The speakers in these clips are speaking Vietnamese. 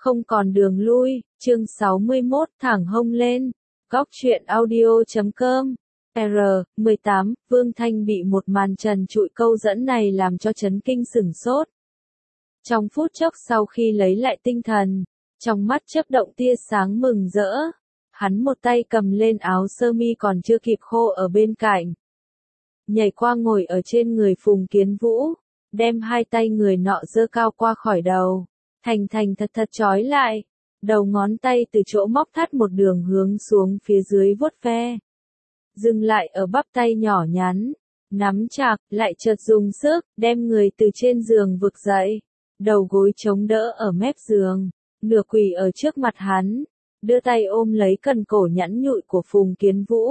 Không còn đường lui, chương 61, thẳng hông lên. Góc truyện audio.com. R18, Vương Thanh bị một màn trần trụi câu dẫn này làm cho chấn kinh sửng sốt. Trong phút chốc sau khi lấy lại tinh thần, trong mắt chớp động tia sáng mừng rỡ. Hắn một tay cầm lên áo sơ mi còn chưa kịp khô ở bên cạnh. Nhảy qua ngồi ở trên người Phùng Kiến Vũ, đem hai tay người nọ giơ cao qua khỏi đầu. Thành thật trói lại, đầu ngón tay từ chỗ móc thắt một đường hướng xuống phía dưới vuốt ve. Dừng lại ở bắp tay nhỏ nhắn, nắm chặt, lại chợt dùng sức, đem người từ trên giường vực dậy. Đầu gối chống đỡ ở mép giường, nửa quỳ ở trước mặt hắn, đưa tay ôm lấy cần cổ nhẵn nhụi của Phùng Kiến Vũ.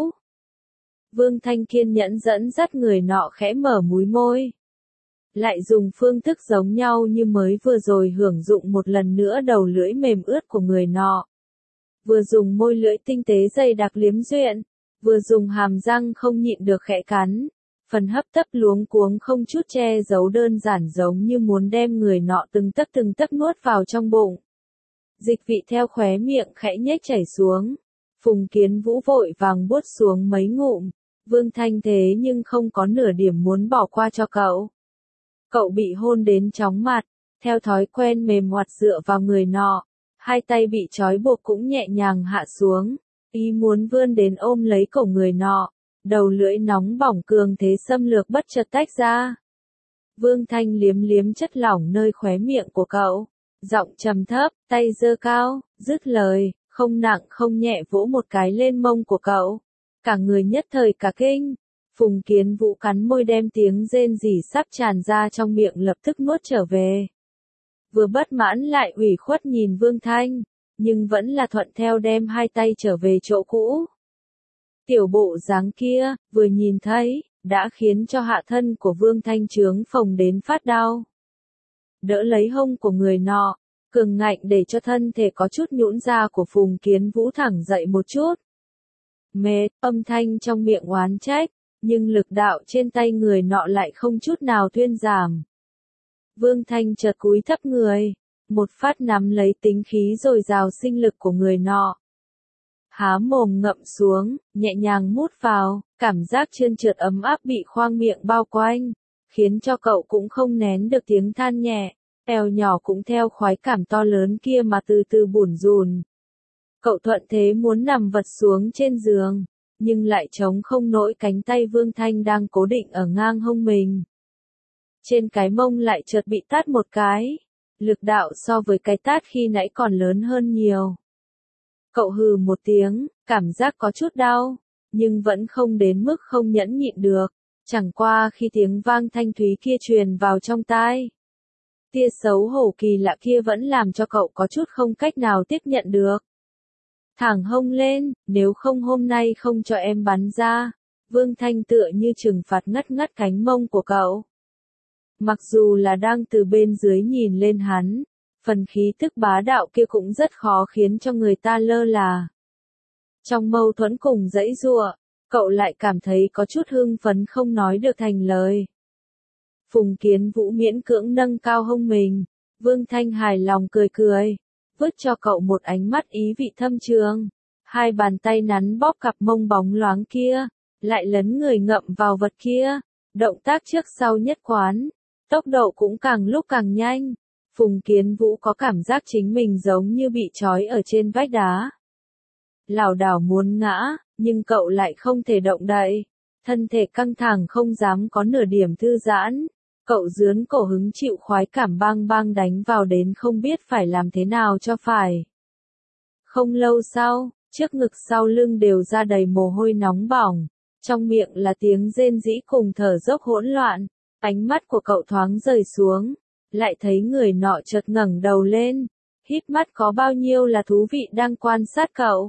Vương Thanh kiên nhẫn dẫn dắt người nọ khẽ mở múi môi. Lại dùng phương thức giống nhau như mới vừa rồi hưởng dụng một lần nữa đầu lưỡi mềm ướt của người nọ. Vừa dùng môi lưỡi tinh tế dày đặc liếm duyện, vừa dùng hàm răng không nhịn được khẽ cắn. Phần hấp tấp luống cuống không chút che giấu đơn giản giống như muốn đem người nọ từng tấc nuốt vào trong bụng. Dịch vị theo khóe miệng khẽ nhếch chảy xuống. Phùng Kiến Vũ vội vàng buốt xuống mấy ngụm. Vương Thanh thế nhưng không có nửa điểm muốn bỏ qua cho cậu. Cậu bị hôn đến chóng mặt, theo thói quen mềm oặt dựa vào người nọ, hai tay bị trói buộc cũng nhẹ nhàng hạ xuống, ý muốn vươn đến ôm lấy cổ người nọ, đầu lưỡi nóng bỏng cường thế xâm lược bất chợt tách ra. Vương Thanh liếm liếm chất lỏng nơi khóe miệng của cậu, giọng trầm thấp, tay giơ cao, dứt lời, không nặng không nhẹ vỗ một cái lên mông của cậu, cả người nhất thời cả kinh. Phùng Kiến Vũ cắn môi đem tiếng rên rỉ sắp tràn ra trong miệng lập tức nuốt trở về. Vừa bất mãn lại ủy khuất nhìn Vương Thanh, nhưng vẫn là thuận theo đem hai tay trở về chỗ cũ. Tiểu bộ dáng kia, vừa nhìn thấy, đã khiến cho hạ thân của Vương Thanh trướng phồng đến phát đau. Đỡ lấy hông của người nọ, cường ngạnh để cho thân thể có chút nhũn ra của Phùng Kiến Vũ thẳng dậy một chút. Mệt, âm thanh trong miệng oán trách. Nhưng lực đạo trên tay người nọ lại không chút nào thuyên giảm. Vương Thanh chợt cúi thấp người, một phát nắm lấy tính khí dồi dào sinh lực của người nọ. Há mồm ngậm xuống, nhẹ nhàng mút vào, cảm giác trơn trượt ấm áp bị khoang miệng bao quanh, khiến cho cậu cũng không nén được tiếng than nhẹ, eo nhỏ cũng theo khoái cảm to lớn kia mà từ từ bủn rủn. Cậu thuận thế muốn nằm vật xuống trên giường. Nhưng lại chống không nổi cánh tay Vương Thanh đang cố định ở ngang hông mình. Trên cái mông lại chợt bị tát một cái, lực đạo so với cái tát khi nãy còn lớn hơn nhiều. Cậu hừ một tiếng, cảm giác có chút đau, nhưng vẫn không đến mức không nhẫn nhịn được, chẳng qua khi tiếng vang thanh thúy kia truyền vào trong tai. Tia xấu hổ kỳ lạ kia vẫn làm cho cậu có chút không cách nào tiếp nhận được. Thẳng hông lên, nếu không hôm nay không cho em bắn ra. Vương Thanh tựa như trừng phạt ngắt cánh mông của cậu. Mặc dù là đang từ bên dưới nhìn lên hắn, phần khí tức bá đạo kia cũng rất khó khiến cho người ta lơ là. Trong mâu thuẫn cùng dãy giụa, cậu lại cảm thấy có chút hưng phấn không nói được thành lời. Phùng Kiến Vũ miễn cưỡng nâng cao hông mình, Vương Thanh hài lòng cười. Vứt cho cậu một ánh mắt ý vị thâm trường. Hai bàn tay nắn bóp cặp mông bóng loáng kia, lại lấn người ngậm vào vật kia, động tác trước sau nhất quán, tốc độ cũng càng lúc càng nhanh. Phùng Kiến Vũ có cảm giác chính mình giống như bị trói ở trên vách đá. Lảo đảo muốn ngã, nhưng cậu lại không thể động đậy, thân thể căng thẳng không dám có nửa điểm thư giãn. Cậu dướn cổ hứng chịu khoái cảm bang đánh vào đến không biết phải làm thế nào cho phải. Không lâu sau, trước ngực sau lưng đều ra đầy mồ hôi nóng bỏng, trong miệng là tiếng rên rỉ cùng thở dốc hỗn loạn, ánh mắt của cậu thoáng rời xuống, lại thấy người nọ chợt ngẩng đầu lên, híp mắt có bao nhiêu là thú vị đang quan sát cậu.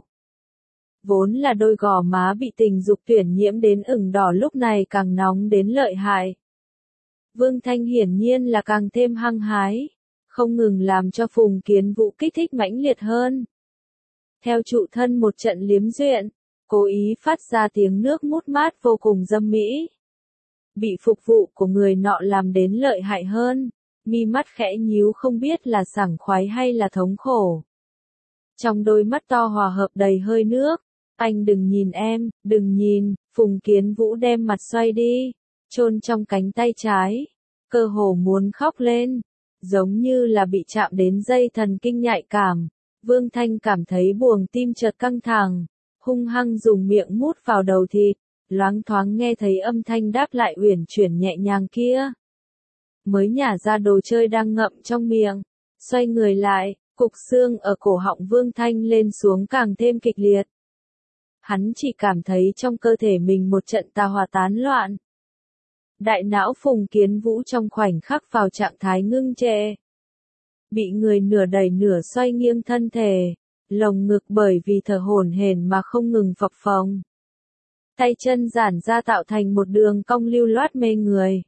Vốn là đôi gò má bị tình dục tuyển nhiễm đến ửng đỏ lúc này càng nóng đến lợi hại. Vương Thanh hiển nhiên là càng thêm hăng hái, không ngừng làm cho Phùng Kiến Vũ kích thích mãnh liệt hơn. Theo trụ thân một trận liếm duyện, cố ý phát ra tiếng nước mút mát vô cùng dâm mỹ. Bị phục vụ của người nọ làm đến lợi hại hơn, mi mắt khẽ nhíu không biết là sảng khoái hay là thống khổ. Trong đôi mắt to hòa hợp đầy hơi nước, anh đừng nhìn em, đừng nhìn, Phùng Kiến Vũ đem mặt xoay đi, chôn trong cánh tay trái, cơ hồ muốn khóc lên, giống như là bị chạm đến dây thần kinh nhạy cảm. Vương Thanh cảm thấy buồng tim chợt căng thẳng, hung hăng dùng miệng mút vào đầu thịt, loáng thoáng nghe thấy âm thanh đáp lại uyển chuyển nhẹ nhàng kia. Mới nhả ra đồ chơi đang ngậm trong miệng, xoay người lại, cục xương ở cổ họng Vương Thanh lên xuống càng thêm kịch liệt. Hắn chỉ cảm thấy trong cơ thể mình một trận tà hỏa tán loạn. Đại não Phùng Kiến Vũ trong khoảnh khắc vào trạng thái ngưng trệ. Bị người nửa đẩy nửa xoay nghiêng thân thể, lồng ngực bởi vì thở hổn hển mà không ngừng phập phồng. Tay chân giãn ra tạo thành một đường cong lưu loát mê người.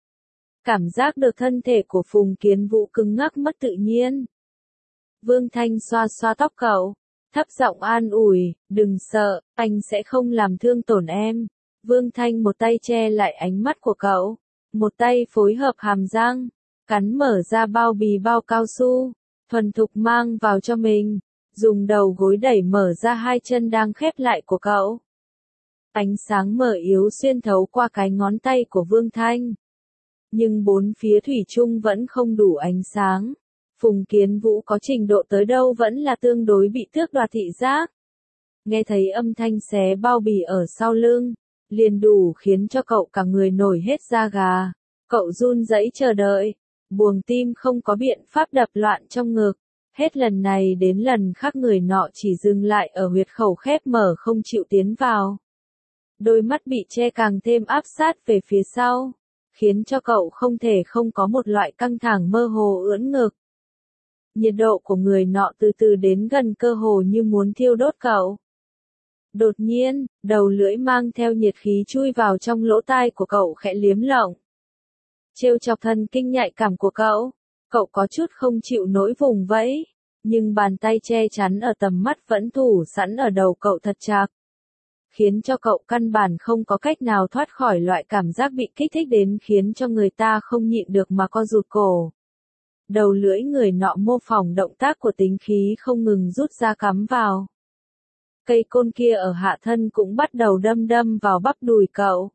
Cảm giác được thân thể của Phùng Kiến Vũ cứng ngắc mất tự nhiên. Vương Thanh xoa xoa tóc cậu, thấp giọng an ủi, đừng sợ, anh sẽ không làm thương tổn em. Vương Thanh một tay che lại ánh mắt của cậu, một tay phối hợp hàm răng, cắn mở ra bao bì bao cao su, thuần thục mang vào cho mình, dùng đầu gối đẩy mở ra hai chân đang khép lại của cậu. Ánh sáng mờ yếu xuyên thấu qua cái ngón tay của Vương Thanh. Nhưng bốn phía thủy chung vẫn không đủ ánh sáng. Phùng Kiến Vũ có trình độ tới đâu vẫn là tương đối bị tước đoạt thị giác. Nghe thấy âm thanh xé bao bì ở sau lưng, liền đủ khiến cho cậu cả người nổi hết da gà. Cậu run rẩy chờ đợi, buồng tim không có biện pháp đập loạn trong ngực. Hết lần này đến lần khác người nọ chỉ dừng lại ở huyệt khẩu khép mở không chịu tiến vào. Đôi mắt bị che càng thêm áp sát về phía sau, khiến cho cậu không thể không có một loại căng thẳng mơ hồ ưỡn ngực. Nhiệt độ của người nọ từ từ đến gần cơ hồ như muốn thiêu đốt cậu. Đột nhiên, đầu lưỡi mang theo nhiệt khí chui vào trong lỗ tai của cậu khẽ liếm lộng. Trêu chọc thần kinh nhạy cảm của cậu, cậu có chút không chịu nổi vùng vẫy, nhưng bàn tay che chắn ở tầm mắt vẫn thủ sẵn ở đầu cậu thật chặt. Khiến cho cậu căn bản không có cách nào thoát khỏi loại cảm giác bị kích thích đến khiến cho người ta không nhịn được mà co rụt cổ. Đầu lưỡi người nọ mô phỏng động tác của tính khí không ngừng rút ra cắm vào. Cây côn kia ở hạ thân cũng bắt đầu đâm đâm vào bắp đùi cậu.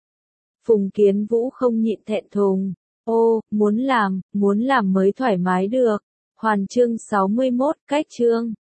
Phùng Kiến Vũ không nhịn thẹn thùng. Ô, muốn làm mới thoải mái được. Hoàn chương 61, cách chương.